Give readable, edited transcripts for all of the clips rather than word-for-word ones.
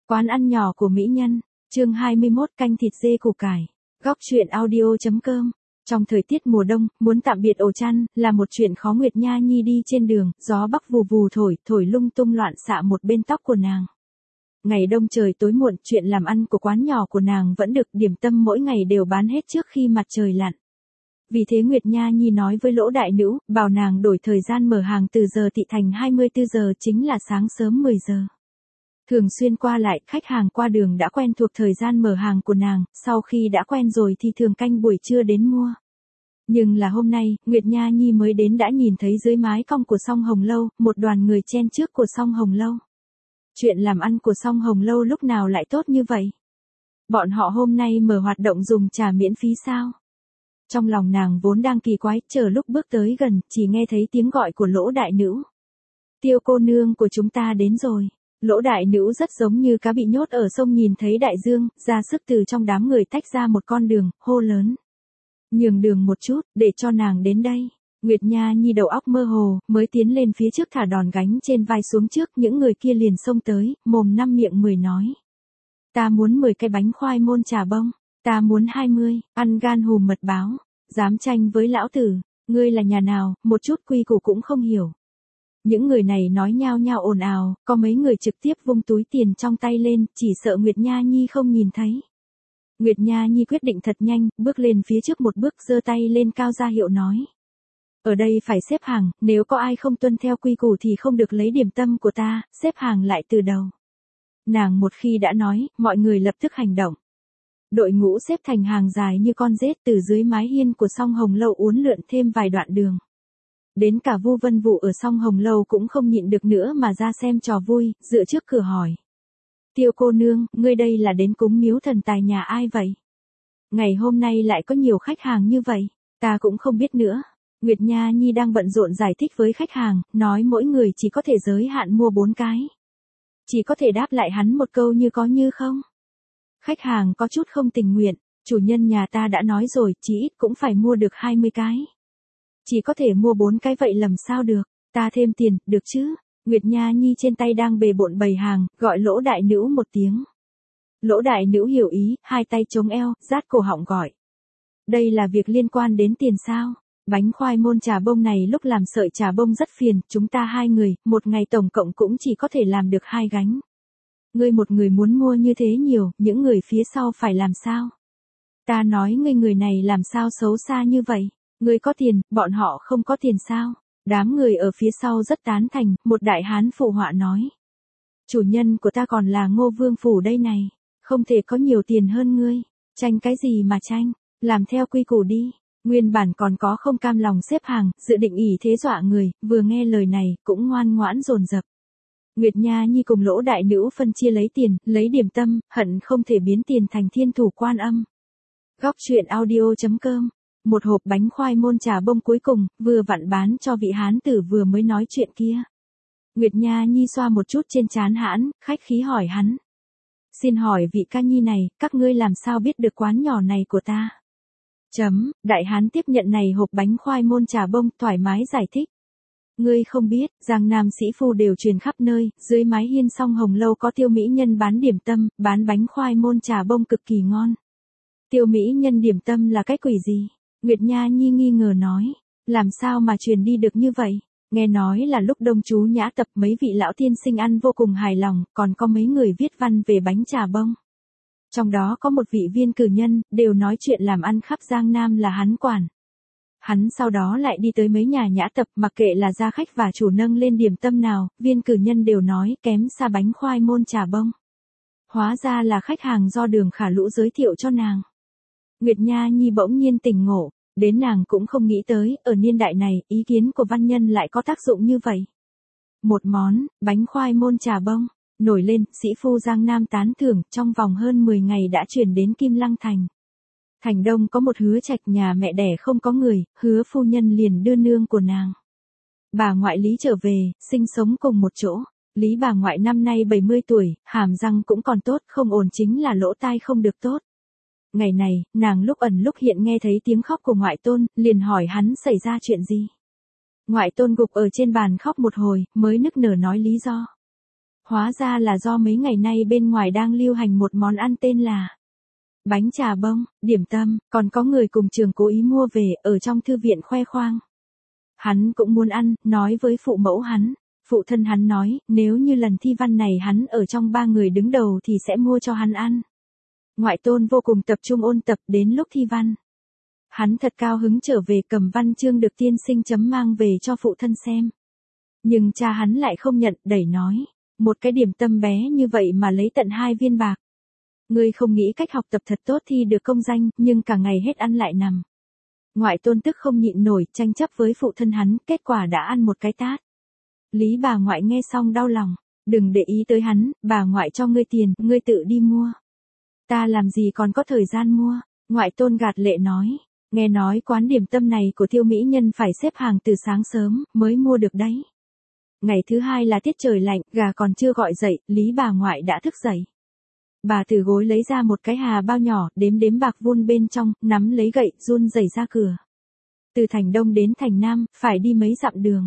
Quán ăn nhỏ của mỹ nhân, chương 21 canh thịt dê củ cải. Góc truyện audio.com. Trong thời tiết mùa đông, muốn tạm biệt ổ chăn là một chuyện khó. Nguyệt Nha Nhi đi trên đường, gió bắc vù vù thổi lung tung loạn xạ một bên tóc của nàng. Ngày đông trời tối muộn, chuyện làm ăn của quán nhỏ của nàng vẫn được điểm tâm mỗi ngày đều bán hết trước khi mặt trời lặn. Vì thế Nguyệt Nha Nhi nói với Lỗ đại nữ, bảo nàng đổi thời gian mở hàng từ giờ thị thành 24 giờ, chính là sáng sớm 10 giờ. Thường xuyên qua lại, khách hàng qua đường đã quen thuộc thời gian mở hàng của nàng, sau khi đã quen rồi thì thường canh buổi trưa đến mua. Nhưng là hôm nay, Nguyệt Nha Nhi mới đến đã nhìn thấy dưới mái cong của Song Hồng Lâu, một đoàn người chen trước của Song Hồng Lâu. Chuyện làm ăn của Song Hồng Lâu lúc nào lại tốt như vậy? Bọn họ hôm nay mở hoạt động dùng trà miễn phí sao? Trong lòng nàng vốn đang kỳ quái, chờ lúc bước tới gần, chỉ nghe thấy tiếng gọi của Lỗ đại nữ. Tiêu cô nương của chúng ta đến rồi. Lỗ đại nữ rất giống như cá bị nhốt ở sông nhìn thấy đại dương, ra sức từ trong đám người tách ra một con đường, hô lớn. Nhường đường một chút, để cho nàng đến đây. Nguyệt Nha Nhi đầu óc mơ hồ, mới tiến lên phía trước thả đòn gánh trên vai xuống trước, những người kia liền xông tới, mồm năm miệng 10 nói. Ta muốn 10 cái bánh khoai môn trà bông, ta muốn 20, ăn gan hùm mật báo, dám tranh với lão tử, ngươi là nhà nào, một chút quy củ cũng không hiểu. Những người này nói nhao nhao ồn ào, có mấy người trực tiếp vung túi tiền trong tay lên, chỉ sợ Nguyệt Nha Nhi không nhìn thấy. Nguyệt Nha Nhi quyết định thật nhanh, bước lên phía trước một bước, giơ tay lên cao ra hiệu nói. Ở đây phải xếp hàng, nếu có ai không tuân theo quy củ thì không được lấy điểm tâm của ta, xếp hàng lại từ đầu. Nàng một khi đã nói, mọi người lập tức hành động. Đội ngũ xếp thành hàng dài như con rết từ dưới mái hiên của Song Hồng Lâu uốn lượn thêm vài đoạn đường. Đến cả Vu Vân Vũ ở Song Hồng Lâu cũng không nhịn được nữa mà ra xem trò vui, dựa trước cửa hỏi. Tiêu cô nương, ngươi đây là đến cúng miếu thần tài nhà ai vậy? Ngày hôm nay lại có nhiều khách hàng như vậy, ta cũng không biết nữa. Nguyệt Nha Nhi đang bận rộn giải thích với khách hàng, nói mỗi người chỉ có thể giới hạn mua 4 cái. Chỉ có thể đáp lại hắn một câu như có như không. Khách hàng có chút không tình nguyện, chủ nhân nhà ta đã nói rồi, chỉ ít cũng phải mua được 20 cái. Chỉ có thể mua 4 cái vậy làm sao được, ta thêm tiền, được chứ? Nguyệt Nha Nhi trên tay đang bề bộn bày hàng, gọi Lỗ đại nữ một tiếng. Lỗ đại nữ hiểu ý, hai tay chống eo, rát cổ họng gọi. Đây là việc liên quan đến tiền sao? Bánh khoai môn trà bông này lúc làm sợi trà bông rất phiền, chúng ta 2 người, một ngày tổng cộng cũng chỉ có thể làm được 2 gánh. Ngươi một người muốn mua như thế nhiều, những người phía sau phải làm sao? Ta nói ngươi người này làm sao xấu xa như vậy? Ngươi có tiền, bọn họ không có tiền sao? Đám người ở phía sau rất tán thành, một đại hán phụ họa nói. Chủ nhân của ta còn là Ngô Vương Phủ đây này, không thể có nhiều tiền hơn ngươi, tranh cái gì mà tranh, làm theo quy củ đi. Nguyên bản còn có không cam lòng xếp hàng, dự định ỷ thế dọa người, vừa nghe lời này, cũng ngoan ngoãn dồn dập. Nguyệt Nha Nhi cùng Lỗ đại nữ phân chia lấy tiền, lấy điểm tâm, hận không thể biến tiền thành thiên thủ Quan Âm. Góc truyện audio.com. Một hộp bánh khoai môn trà bông cuối cùng, vừa vặn bán cho vị hán tử vừa mới nói chuyện kia. Nguyệt Nha Nhi xoa một chút trên trán hãn, khách khí hỏi hắn. Xin hỏi vị ca nhi này, các ngươi làm sao biết được quán nhỏ này của ta? Đại hán tiếp nhận này hộp bánh khoai môn trà bông, thoải mái giải thích. Ngươi không biết, Giang Nam sĩ phu đều truyền khắp nơi, dưới mái hiên Song Hồng Lâu có tiêu mỹ nhân bán điểm tâm, bán bánh khoai môn trà bông cực kỳ ngon. Tiêu mỹ nhân điểm tâm là cái quỷ gì? Nguyệt Nha Nhi nghi ngờ nói, làm sao mà truyền đi được như vậy? Nghe nói là lúc đông chú nhã tập mấy vị lão tiên sinh ăn vô cùng hài lòng, còn có mấy người viết văn về bánh trà bông. Trong đó có một vị viên cử nhân, đều nói chuyện làm ăn khắp Giang Nam là hắn quản. Hắn sau đó lại đi tới mấy nhà nhã tập, mặc kệ là gia khách và chủ nâng lên điểm tâm nào, viên cử nhân đều nói kém xa bánh khoai môn trà bông. Hóa ra là khách hàng do Đường Khả Lũ giới thiệu cho nàng. Nguyệt Nha Nhi bỗng nhiên tỉnh ngộ, đến nàng cũng không nghĩ tới, ở niên đại này, ý kiến của văn nhân lại có tác dụng như vậy. Một món, bánh khoai môn trà bông, nổi lên, sĩ phu Giang Nam tán thưởng, trong vòng hơn 10 ngày đã chuyển đến Kim Lăng Thành. Thành Đông có một Hứa Trạch nhà mẹ đẻ không có người, Hứa phu nhân liền đưa nương của nàng. Bà ngoại Lý trở về, sinh sống cùng một chỗ. Lý bà ngoại năm nay 70 tuổi, hàm răng cũng còn tốt, không ổn chính là lỗ tai không được tốt. Ngày này, nàng lúc ẩn lúc hiện nghe thấy tiếng khóc của ngoại tôn, liền hỏi hắn xảy ra chuyện gì. Ngoại tôn gục ở trên bàn khóc một hồi, mới nức nở nói lý do. Hóa ra là do mấy ngày nay bên ngoài đang lưu hành một món ăn tên là bánh chà bông, điểm tâm, còn có người cùng trường cố ý mua về ở trong thư viện khoe khoang. Hắn cũng muốn ăn, nói với phụ mẫu hắn. Phụ thân hắn nói, nếu như lần thi văn này hắn ở trong 3 người đứng đầu thì sẽ mua cho hắn ăn. Ngoại tôn vô cùng tập trung ôn tập đến lúc thi văn. Hắn thật cao hứng trở về cầm văn chương được tiên sinh chấm mang về cho phụ thân xem. Nhưng cha hắn lại không nhận, đẩy nói. Một cái điểm tâm bé như vậy mà lấy tận 2 viên bạc. Ngươi không nghĩ cách học tập thật tốt thi được công danh, nhưng cả ngày hết ăn lại nằm. Ngoại tôn tức không nhịn nổi, tranh chấp với phụ thân hắn, kết quả đã ăn một cái tát. Lý bà ngoại nghe xong đau lòng. Đừng để ý tới hắn, bà ngoại cho ngươi tiền, ngươi tự đi mua. Ta làm gì còn có thời gian mua. Ngoại tôn gạt lệ nói. Nghe nói quán điểm tâm này của Tiêu mỹ nhân phải xếp hàng từ sáng sớm, mới mua được đấy. Ngày thứ 2 là tiết trời lạnh, gà còn chưa gọi dậy, Lý bà ngoại đã thức dậy. Bà từ gối lấy ra một cái hà bao nhỏ, đếm bạc vun bên trong, nắm lấy gậy, run rẩy ra cửa. Từ thành Đông đến thành Nam, phải đi mấy dặm đường.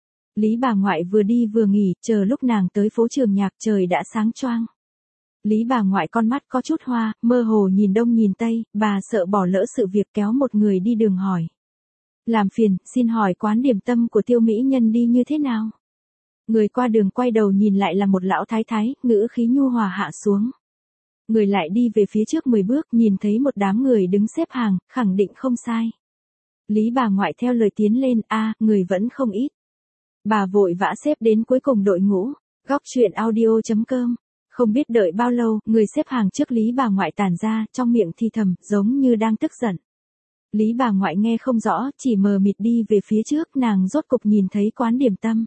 Lý bà ngoại vừa đi vừa nghỉ, chờ lúc nàng tới phố Trường Nhạc trời đã sáng choang. Lý bà ngoại con mắt có chút hoa, mơ hồ nhìn đông nhìn tây, bà sợ bỏ lỡ sự việc kéo một người đi đường hỏi. Làm phiền, xin hỏi quán điểm tâm của Tiêu mỹ nhân đi như thế nào? Người qua đường quay đầu nhìn lại là một lão thái thái, ngữ khí nhu hòa hạ xuống. Người lại đi về phía trước 10 bước, nhìn thấy một đám người đứng xếp hàng, khẳng định không sai. Lý bà ngoại theo lời tiến lên, người vẫn không ít. Bà vội vã xếp đến cuối cùng đội ngũ. Góc truyện audio.com. Không biết đợi bao lâu, người xếp hàng trước Lý bà ngoại tản ra, trong miệng thì thầm, giống như đang tức giận. Lý bà ngoại nghe không rõ, chỉ mờ mịt đi về phía trước, nàng rốt cục nhìn thấy quán điểm tâm.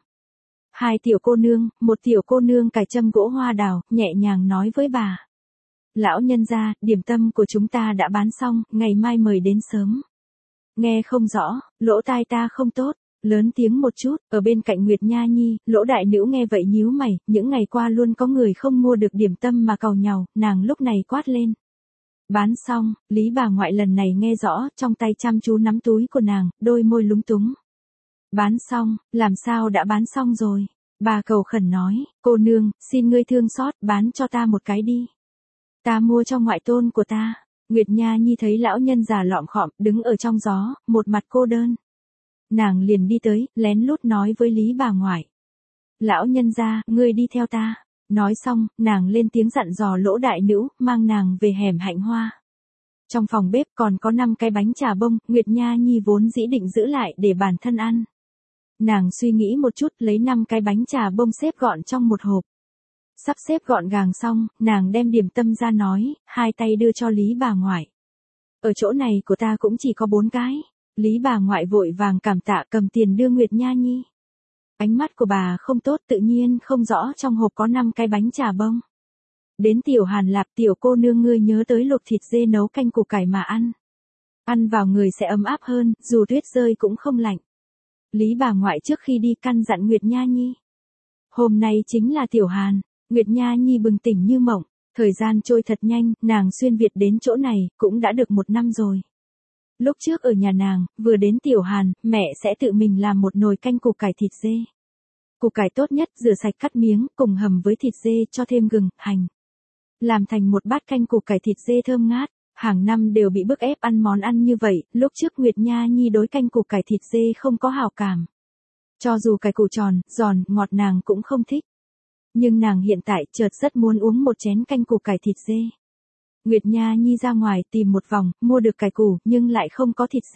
2 tiểu cô nương, một tiểu cô nương cài châm gỗ hoa đào, nhẹ nhàng nói với bà. Lão nhân gia, điểm tâm của chúng ta đã bán xong, ngày mai mời đến sớm. Nghe không rõ, lỗ tai ta không tốt, lớn tiếng một chút, ở bên cạnh Nguyệt Nha Nhi, Lỗ đại nữ nghe vậy nhíu mày, những ngày qua luôn có người không mua được điểm tâm mà càu nhàu, nàng lúc này quát lên. Bán xong, Lý bà ngoại lần này nghe rõ, trong tay chăm chú nắm túi của nàng, đôi môi lúng túng. Bán xong, làm sao đã bán xong rồi? Bà cầu khẩn nói, cô nương, xin ngươi thương xót, bán cho ta một cái đi. Ta mua cho ngoại tôn của ta. Nguyệt Nha Nhi thấy lão nhân già lọm khọm, đứng ở trong gió, một mặt cô đơn. Nàng liền đi tới, lén lút nói với Lý bà ngoại. Lão nhân gia, ngươi đi theo ta. Nói xong, nàng lên tiếng dặn dò Lỗ đại nữ, mang nàng về hẻm Hạnh Hoa. Trong phòng bếp còn có 5 cái bánh trà bông, Nguyệt Nha Nhi vốn dĩ định giữ lại để bản thân ăn. Nàng suy nghĩ một chút, lấy 5 cái bánh trà bông xếp gọn trong một hộp. Sắp xếp gọn gàng xong, nàng đem điểm tâm ra nói, 2 tay đưa cho Lý bà ngoại. Ở chỗ này của ta cũng chỉ có 4 cái. Lý bà ngoại vội vàng cảm tạ cầm tiền đưa Nguyệt Nha Nhi. Ánh mắt của bà không tốt, tự nhiên không rõ trong hộp có 5 cái bánh trà bông. Đến tiểu Hàn Lạp, tiểu cô nương ngươi nhớ tới luộc thịt dê nấu canh củ cải mà ăn. Ăn vào người sẽ ấm áp hơn, dù tuyết rơi cũng không lạnh. Lý bà ngoại trước khi đi căn dặn Nguyệt Nha Nhi. Hôm nay chính là tiểu Hàn. Nguyệt Nha Nhi bừng tỉnh như mộng. Thời gian trôi thật nhanh, nàng xuyên Việt đến chỗ này, cũng đã được 1 năm rồi. Lúc trước ở nhà nàng, vừa đến tiểu Hàn, mẹ sẽ tự mình làm một nồi canh củ cải thịt dê. Củ cải tốt nhất, rửa sạch cắt miếng, cùng hầm với thịt dê cho thêm gừng, hành. Làm thành một bát canh củ cải thịt dê thơm ngát. Hàng năm đều bị bức ép ăn món ăn như vậy, lúc trước Nguyệt Nha Nhi đối canh củ cải thịt dê không có hảo cảm. Cho dù cải củ tròn, giòn, ngọt nàng cũng không thích. Nhưng nàng hiện tại chợt rất muốn uống một chén canh củ cải thịt dê. Nguyệt Nha Nhi ra ngoài tìm một vòng, mua được cải củ, nhưng lại không có thịt dê.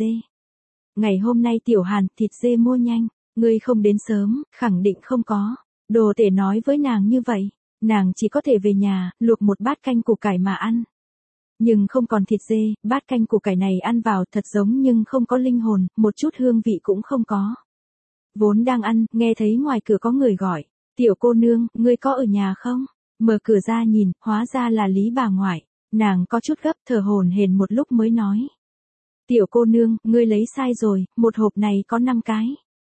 Ngày hôm nay tiểu Hàn, thịt dê mua nhanh, ngươi không đến sớm, khẳng định không có. Đồ tể nói với nàng như vậy, nàng chỉ có thể về nhà, luộc một bát canh củ cải mà ăn. Nhưng không còn thịt dê, bát canh củ cải này ăn vào thật giống nhưng không có linh hồn, một chút hương vị cũng không có. Vốn đang ăn, nghe thấy ngoài cửa có người gọi. Tiểu cô nương, ngươi có ở nhà không? Mở cửa ra nhìn, hóa ra là Lý bà ngoại. Nàng có chút gấp, thở hổn hển một lúc mới nói. Tiểu cô nương, ngươi lấy sai rồi, một hộp này có 5 cái.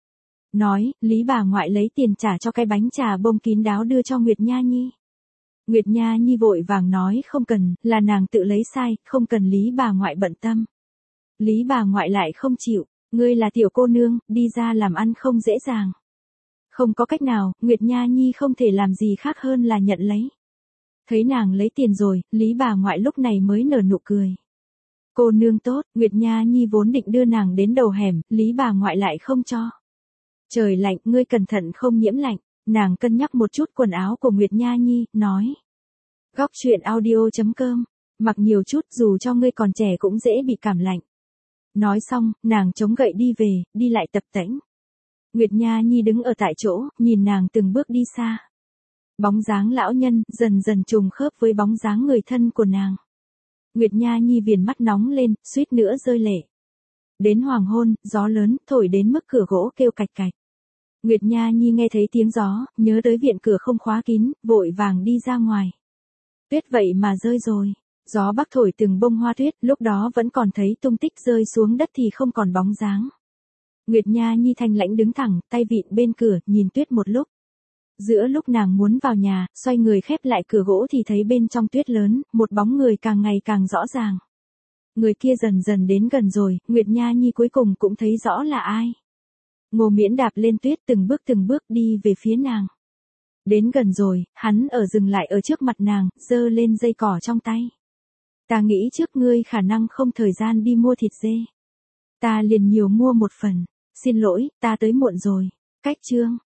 Nói, Lý bà ngoại lấy tiền trả cho cái bánh trà bông kín đáo đưa cho Nguyệt Nha Nhi. Nguyệt Nha Nhi vội vàng nói không cần, là nàng tự lấy sai, không cần Lý bà ngoại bận tâm. Lý bà ngoại lại không chịu, ngươi là tiểu cô nương, đi ra làm ăn không dễ dàng. Không có cách nào, Nguyệt Nha Nhi không thể làm gì khác hơn là nhận lấy. Thấy nàng lấy tiền rồi, Lý bà ngoại lúc này mới nở nụ cười. Cô nương tốt, Nguyệt Nha Nhi vốn định đưa nàng đến đầu hẻm, Lý bà ngoại lại không cho. Trời lạnh, ngươi cẩn thận không nhiễm lạnh. Nàng cân nhắc một chút quần áo của Nguyệt Nha Nhi, nói. Góc chuyện audio.com, mặc nhiều chút dù cho ngươi còn trẻ cũng dễ bị cảm lạnh. Nói xong, nàng chống gậy đi về, đi lại tập tễnh. Nguyệt Nha Nhi đứng ở tại chỗ, nhìn nàng từng bước đi xa. Bóng dáng lão nhân dần dần trùng khớp với bóng dáng người thân của nàng. Nguyệt Nha Nhi viền mắt nóng lên, suýt nữa rơi lệ. Đến hoàng hôn, gió lớn, thổi đến mức cửa gỗ kêu cạch cạch. Nguyệt Nha Nhi nghe thấy tiếng gió, nhớ tới viện cửa không khóa kín, vội vàng đi ra ngoài. Tuyết vậy mà rơi rồi. Gió bắc thổi từng bông hoa tuyết, lúc đó vẫn còn thấy tung tích rơi xuống đất thì không còn bóng dáng. Nguyệt Nha Nhi thanh lãnh đứng thẳng, tay vịn bên cửa, nhìn tuyết một lúc. Giữa lúc nàng muốn vào nhà, xoay người khép lại cửa gỗ thì thấy bên trong tuyết lớn, một bóng người càng ngày càng rõ ràng. Người kia dần dần đến gần rồi, Nguyệt Nha Nhi cuối cùng cũng thấy rõ là ai. Ngô Miễn đạp lên tuyết từng bước đi về phía nàng. Đến gần rồi, hắn dừng lại ở trước mặt nàng, giơ lên dây cỏ trong tay. Ta nghĩ trước ngươi khả năng không thời gian đi mua thịt dê. Ta liền nhiều mua một phần. Xin lỗi, ta tới muộn rồi. Cách chương.